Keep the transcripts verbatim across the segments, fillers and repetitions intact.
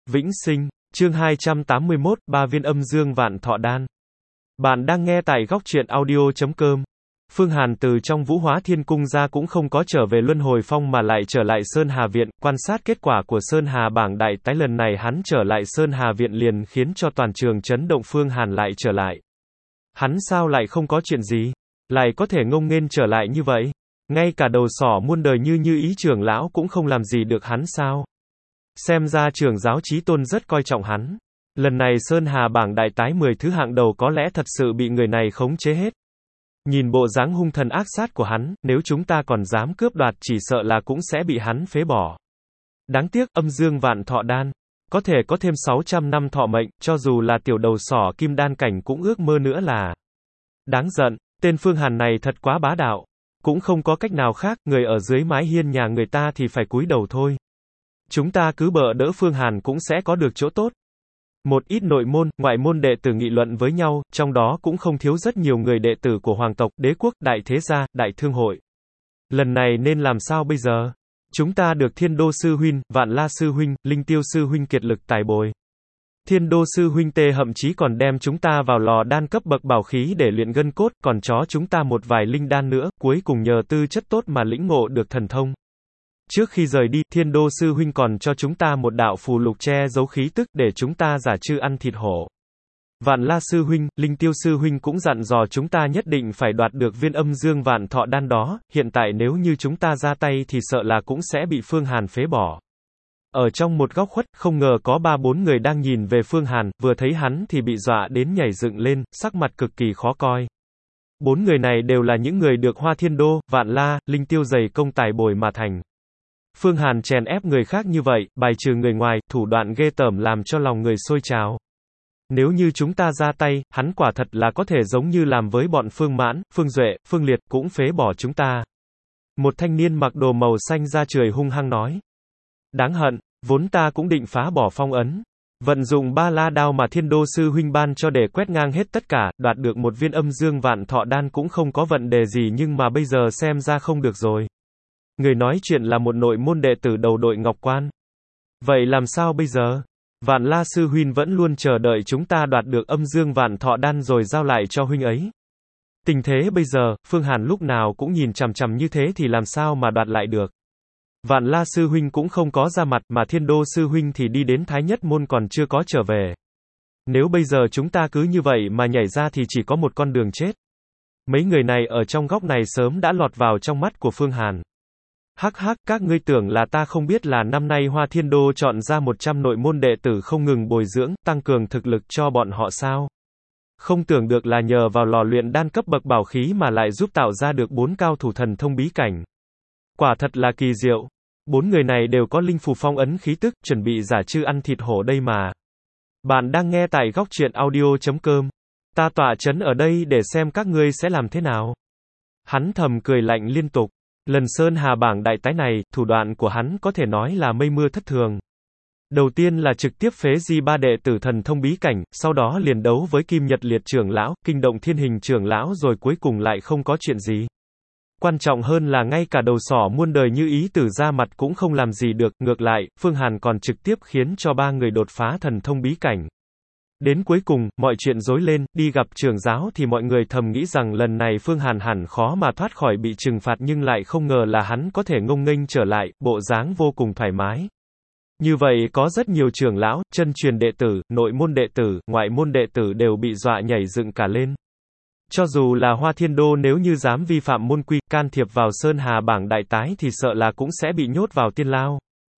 Vĩnh sinh, chương hai trăm tám mươi mốt, ba viên âm dương vạn thọ đan. Bạn đang nghe tại góc truyện audio chấm com. Phương Hàn từ trong Vũ Hóa Thiên Cung ra cũng không có trở về Luân Hồi Phong mà lại trở lại Sơn Hà Viện, quan sát kết quả của Sơn Hà bảng đại tái lần này hắn trở lại Sơn Hà Viện liền khiến cho toàn trường chấn động. Phương Hàn lại trở lại. Hắn sao lại không có chuyện gì? Lại có thể ngông nghênh trở lại như vậy? Ngay cả đầu sỏ muôn đời như như ý trưởng lão cũng không làm gì được hắn sao? Xem ra trưởng giáo Chí Tôn rất coi trọng hắn. Lần này Sơn Hà bảng đại tái mười thứ hạng đầu có lẽ thật sự bị người này khống chế hết. Nhìn bộ dáng hung thần ác sát của hắn, nếu chúng ta còn dám cướp đoạt chỉ sợ là cũng sẽ bị hắn phế bỏ. Đáng tiếc, âm dương vạn thọ đan. Có thể có thêm sáu trăm năm thọ mệnh, cho dù là tiểu đầu sỏ kim đan cảnh cũng ước mơ nữa là. Đáng giận, tên Phương Hàn này thật quá bá đạo. Cũng không có cách nào khác, người ở dưới mái hiên nhà người ta thì phải cúi đầu thôi. Chúng ta cứ bợ đỡ Phương Hàn cũng sẽ có được chỗ tốt. Một ít nội môn, ngoại môn đệ tử nghị luận với nhau, trong đó cũng không thiếu rất nhiều người đệ tử của hoàng tộc, đế quốc, đại thế gia, đại thương hội. Lần này nên làm sao bây giờ? Chúng ta được Thiên Đô sư huynh, Vạn La sư huynh, Linh Tiêu sư huynh kiệt lực tài bồi. Thiên Đô sư huynh tê hậm chí còn đem chúng ta vào lò đan cấp bậc bảo khí để luyện gân cốt, còn chó chúng ta một vài linh đan nữa, cuối cùng nhờ tư chất tốt mà lĩnh ngộ được thần thông. Trước khi rời đi, Thiên Đô sư huynh còn cho chúng ta một đạo phù lục che giấu khí tức để chúng ta giả chư ăn thịt hổ. Vạn La sư huynh, Linh Tiêu sư huynh cũng dặn dò chúng ta nhất định phải đoạt được viên âm dương vạn thọ đan đó, hiện tại nếu như chúng ta ra tay thì sợ là cũng sẽ bị Phương Hàn phế bỏ. Ở trong một góc khuất, không ngờ có ba bốn người đang nhìn về Phương Hàn, vừa thấy hắn thì bị dọa đến nhảy dựng lên, sắc mặt cực kỳ khó coi. Bốn người này đều là những người được Hoa Thiên Đô, Vạn La, Linh Tiêu dày công tài bồi mà thành. Phương Hàn chèn ép người khác như vậy, bài trừ người ngoài, thủ đoạn ghê tởm làm cho lòng người sôi trào. Nếu như chúng ta ra tay, hắn quả thật là có thể giống như làm với bọn Phương Mãn, Phương Duệ, Phương Liệt, cũng phế bỏ chúng ta. Một thanh niên mặc đồ màu xanh da trời hung hăng nói. Đáng hận, vốn ta cũng định phá bỏ phong ấn. Vận dụng ba la đao mà Thiên Đô sư huynh ban cho để quét ngang hết tất cả, đoạt được một viên âm dương vạn thọ đan cũng không có vấn đề gì nhưng mà bây giờ xem ra không được rồi. Người nói chuyện là một nội môn đệ tử đầu đội ngọc quan. Vậy làm sao bây giờ? Vạn La sư huynh vẫn luôn chờ đợi chúng ta đoạt được âm dương vạn thọ đan rồi giao lại cho huynh ấy. Tình thế bây giờ, Phương Hàn lúc nào cũng nhìn chằm chằm như thế thì làm sao mà đoạt lại được. Vạn La sư huynh cũng không có ra mặt mà Thiên Đô sư huynh thì đi đến Thái Nhất môn còn chưa có trở về. Nếu bây giờ chúng ta cứ như vậy mà nhảy ra thì chỉ có một con đường chết. Mấy người này ở trong góc này sớm đã lọt vào trong mắt của Phương Hàn. Hắc hắc, các ngươi tưởng là ta không biết là năm nay Hoa Thiên Đô chọn ra một trăm nội môn đệ tử không ngừng bồi dưỡng, tăng cường thực lực cho bọn họ sao? Không tưởng được là nhờ vào lò luyện đan cấp bậc bảo khí mà lại giúp tạo ra được bốn cao thủ thần thông bí cảnh. Quả thật là kỳ diệu. Bốn người này đều có linh phù phong ấn khí tức, chuẩn bị giả chư ăn thịt hổ đây mà. Bạn đang nghe tại góc truyện audio chấm com. Ta tọa chấn ở đây để xem các ngươi sẽ làm thế nào. Hắn thầm cười lạnh liên tục. Lần Sơn Hà bảng đại tái này, thủ đoạn của hắn có thể nói là mây mưa thất thường. Đầu tiên là trực tiếp phế di ba đệ tử thần thông bí cảnh, sau đó liền đấu với Kim Nhật Liệt trưởng lão, kinh động Thiên Hình trưởng lão rồi cuối cùng lại không có chuyện gì. Quan trọng hơn là ngay cả đầu sỏ muôn đời như ý tử ra mặt cũng không làm gì được, ngược lại, Phương Hàn còn trực tiếp khiến cho ba người đột phá thần thông bí cảnh. Đến cuối cùng, mọi chuyện rối lên, đi gặp trưởng giáo thì mọi người thầm nghĩ rằng lần này Phương Hàn hẳn khó mà thoát khỏi bị trừng phạt nhưng lại không ngờ là hắn có thể ngông nghênh trở lại, bộ dáng vô cùng thoải mái. Như vậy có rất nhiều trưởng lão, chân truyền đệ tử, nội môn đệ tử, ngoại môn đệ tử đều bị dọa nhảy dựng cả lên. Cho dù là Hoa Thiên Đô nếu như dám vi phạm môn quy, can thiệp vào Sơn Hà bảng đại tái thì sợ là cũng sẽ bị nhốt vào tiên lao.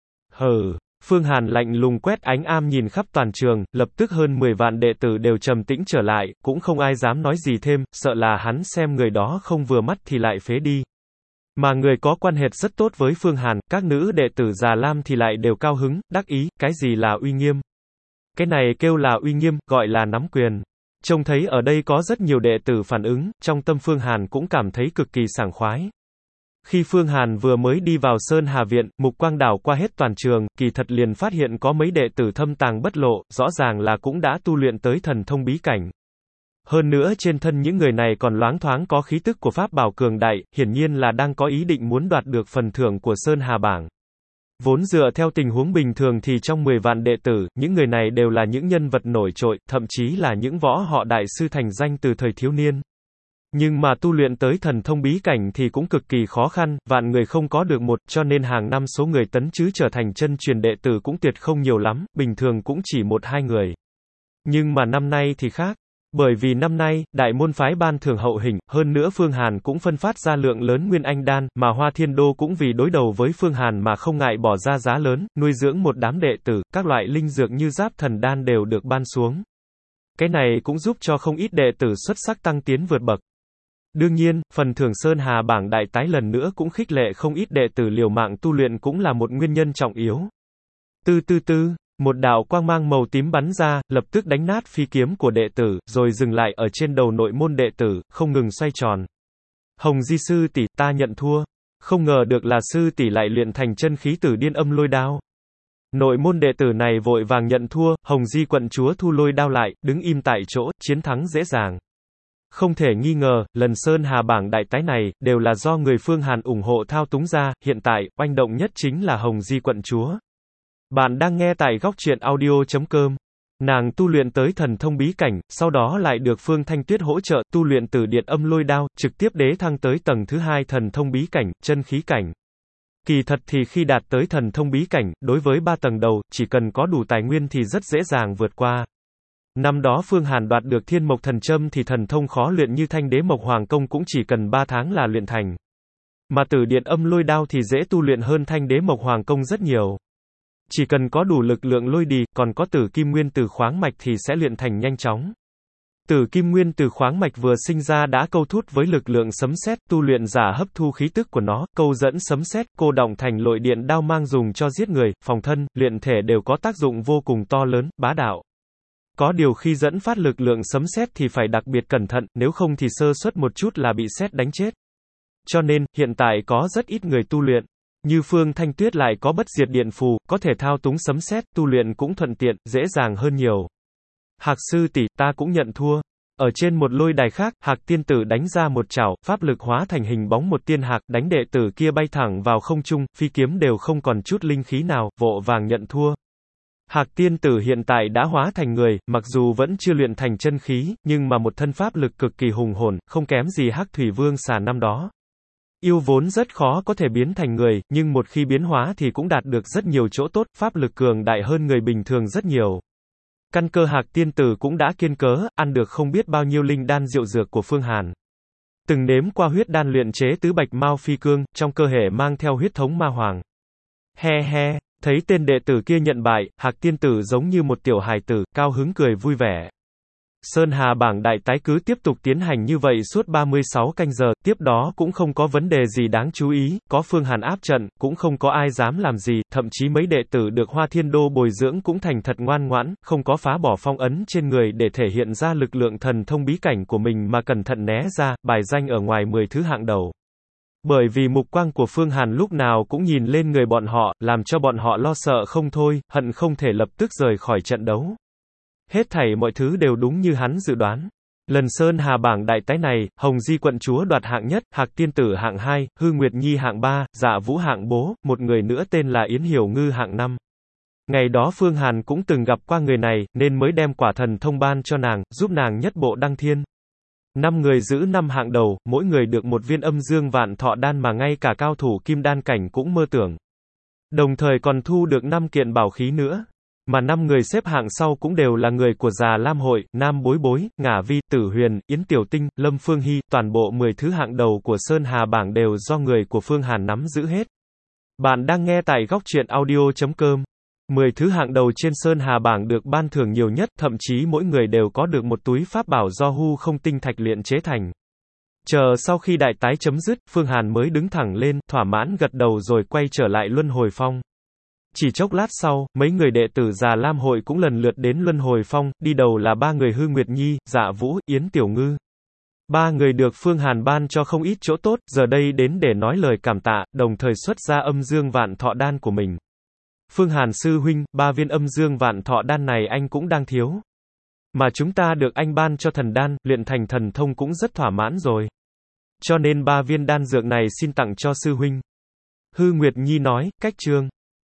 Hừ. Phương Hàn lạnh lùng quét ánh am nhìn khắp toàn trường, lập tức hơn mười vạn đệ tử đều trầm tĩnh trở lại, cũng không ai dám nói gì thêm, sợ là hắn xem người đó không vừa mắt thì lại phế đi. Mà người có quan hệ rất tốt với Phương Hàn, các nữ đệ tử Già Lam thì lại đều cao hứng, đắc ý, cái gì là uy nghiêm? Cái này kêu là uy nghiêm, gọi là nắm quyền. Trông thấy ở đây có rất nhiều đệ tử phản ứng, trong tâm Phương Hàn cũng cảm thấy cực kỳ sảng khoái. Khi Phương Hàn vừa mới đi vào Sơn Hà Viện, mục quang đảo qua hết toàn trường, kỳ thật liền phát hiện có mấy đệ tử thâm tàng bất lộ, rõ ràng là cũng đã tu luyện tới thần thông bí cảnh. Hơn nữa trên thân những người này còn loáng thoáng có khí tức của pháp bảo cường đại, hiển nhiên là đang có ý định muốn đoạt được phần thưởng của Sơn Hà bảng. Vốn dựa theo tình huống bình thường thì trong mười vạn đệ tử, những người này đều là những nhân vật nổi trội, thậm chí là những võ họ đại sư thành danh từ thời thiếu niên. Nhưng mà tu luyện tới thần thông bí cảnh thì cũng cực kỳ khó khăn, vạn người không có được một, cho nên hàng năm số người tấn chứ trở thành chân truyền đệ tử cũng tuyệt không nhiều lắm, bình thường cũng chỉ một hai người. Nhưng mà năm nay thì khác. Bởi vì năm nay, đại môn phái ban thưởng hậu hĩnh, hơn nữa Phương Hàn cũng phân phát ra lượng lớn Nguyên Anh Đan, mà Hoa Thiên Đô cũng vì đối đầu với Phương Hàn mà không ngại bỏ ra giá lớn, nuôi dưỡng một đám đệ tử, các loại linh dược như giáp thần đan đều được ban xuống. Cái này cũng giúp cho không ít đệ tử xuất sắc tăng tiến vượt bậc. Đương nhiên, phần thưởng Sơn Hà bảng đại tái lần nữa cũng khích lệ không ít đệ tử liều mạng tu luyện cũng là một nguyên nhân trọng yếu. Tư tư tư. Một đạo quang mang màu tím bắn ra, lập tức đánh nát phi kiếm của đệ tử, rồi dừng lại ở trên đầu nội môn đệ tử, không ngừng xoay tròn. Hồng Di sư tỷ, ta nhận thua. Không ngờ được là sư tỷ lại luyện thành chân khí Tử Điên Âm Lôi Đao. Nội môn đệ tử này vội vàng nhận thua, Hồng Di quận chúa thu lôi đao lại, đứng im tại chỗ, chiến thắng dễ dàng. Không thể nghi ngờ, lần Sơn Hà bảng đại tái này, đều là do người Phương Hàn ủng hộ thao túng ra, hiện tại, oanh động nhất chính là Hồng Di quận chúa. Bạn đang nghe tại góc truyện audio chấm com. Nàng tu luyện tới thần thông bí cảnh, sau đó lại được Phương Thanh Tuyết hỗ trợ tu luyện Tử Điện Âm Lôi Đao, trực tiếp đế thăng tới tầng thứ hai thần thông bí cảnh, chân khí cảnh. Kỳ thật thì khi đạt tới thần thông bí cảnh, đối với ba tầng đầu, chỉ cần có đủ tài nguyên thì rất dễ dàng vượt qua. Năm đó Phương Hàn đoạt được Thiên Mộc Thần Châm thì thần thông khó luyện như Thanh Đế Mộc Hoàng Công cũng chỉ cần ba tháng là luyện thành. Mà Tử Điện Âm Lôi Đao thì dễ tu luyện hơn Thanh Đế Mộc Hoàng Công rất nhiều. Chỉ cần có đủ lực lượng lôi đì, còn có Tử Kim Nguyên Từ khoáng mạch thì sẽ luyện thành nhanh chóng. Tử Kim Nguyên Từ khoáng mạch vừa sinh ra đã câu thút với lực lượng sấm sét, tu luyện giả hấp thu khí tức của nó, câu dẫn sấm sét, cô động thành lội điện đao mang dùng cho giết người, phòng thân, luyện thể đều có tác dụng vô cùng to lớn, bá đạo. Có điều khi dẫn phát lực lượng sấm sét thì phải đặc biệt cẩn thận, nếu không thì sơ suất một chút là bị sét đánh chết. Cho nên, hiện tại có rất ít người tu luyện. Như Phương Thanh Tuyết lại có bất diệt điện phù, có thể thao túng sấm sét, tu luyện cũng thuận tiện, dễ dàng hơn nhiều. Hạc sư tỷ, ta cũng nhận thua. Ở trên một lôi đài khác, Hạc tiên tử đánh ra một chảo, pháp lực hóa thành hình bóng một tiên hạc, đánh đệ tử kia bay thẳng vào không trung, phi kiếm đều không còn chút linh khí nào, vội vàng nhận thua. Hạc tiên tử hiện tại đã hóa thành người, mặc dù vẫn chưa luyện thành chân khí, nhưng mà một thân pháp lực cực kỳ hùng hồn, không kém gì Hắc Thủy Vương xà năm đó. Yêu vốn rất khó có thể biến thành người, nhưng một khi biến hóa thì cũng đạt được rất nhiều chỗ tốt, pháp lực cường đại hơn người bình thường rất nhiều. Căn cơ Hạc tiên tử cũng đã kiên cớ, ăn được không biết bao nhiêu linh đan diệu dược của Phương Hàn. Từng nếm qua huyết đan luyện chế tứ bạch mao phi cương, trong cơ thể mang theo huyết thống ma hoàng. He he, thấy tên đệ tử kia nhận bại, Hạc tiên tử giống như một tiểu hài tử, cao hứng cười vui vẻ. Sơn Hà bảng đại tái cứ tiếp tục tiến hành như vậy suốt ba mươi sáu canh giờ, tiếp đó cũng không có vấn đề gì đáng chú ý, có Phương Hàn áp trận, cũng không có ai dám làm gì, thậm chí mấy đệ tử được Hoa Thiên Đô bồi dưỡng cũng thành thật ngoan ngoãn, không có phá bỏ phong ấn trên người để thể hiện ra lực lượng thần thông bí cảnh của mình mà cẩn thận né ra, bài danh ở ngoài mười thứ hạng đầu. Bởi vì mục quang của Phương Hàn lúc nào cũng nhìn lên người bọn họ, làm cho bọn họ lo sợ không thôi, hận không thể lập tức rời khỏi trận đấu. Hết thảy mọi thứ đều đúng như hắn dự đoán. Lần Sơn Hà bảng đại tái này, Hồng Di quận chúa đoạt hạng nhất, Hạc tiên tử hạng hai, Hư Nguyệt Nhi hạng ba, Dạ Vũ hạng bố, một người nữa tên là Yến Hiểu Ngư hạng năm. Ngày đó Phương Hàn cũng từng gặp qua người này, nên mới đem quả thần thông ban cho nàng, giúp nàng nhất bộ đăng thiên. Năm người giữ năm hạng đầu, mỗi người được một viên âm dương vạn thọ đan mà ngay cả cao thủ kim đan cảnh cũng mơ tưởng. Đồng thời còn thu được năm kiện bảo khí nữa. Mà năm người xếp hạng sau cũng đều là người của Già Lam Hội, Nam Bối Bối, Ngả Vi, Tử Huyền, Yến Tiểu Tinh, Lâm Phương Hy, toàn bộ mười thứ hạng đầu của Sơn Hà bảng đều do người của Phương Hàn nắm giữ hết. Bạn đang nghe tại góc truyện audio chấm com. mười thứ hạng đầu trên Sơn Hà bảng được ban thưởng nhiều nhất, thậm chí mỗi người đều có được một túi pháp bảo do hư không tinh thạch luyện chế thành. Chờ sau khi đại tái chấm dứt, Phương Hàn mới đứng thẳng lên, thỏa mãn gật đầu rồi quay trở lại Luân Hồi Phong. Chỉ chốc lát sau, mấy người đệ tử Già Lam Hội cũng lần lượt đến Luân Hồi Phong, đi đầu là ba người Hư Nguyệt Nhi, Dạ Vũ, Yến Tiểu Ngư. Ba người được Phương Hàn ban cho không ít chỗ tốt, giờ đây đến để nói lời cảm tạ, đồng thời xuất ra âm dương vạn thọ đan của mình. Phương Hàn sư huynh, ba viên âm dương vạn thọ đan này anh cũng đang thiếu. Mà chúng ta được anh ban cho thần đan, luyện thành thần thông cũng rất thỏa mãn rồi. Cho nên ba viên đan dược này xin tặng cho sư huynh. Hư Nguyệt Nhi nói, cách chương.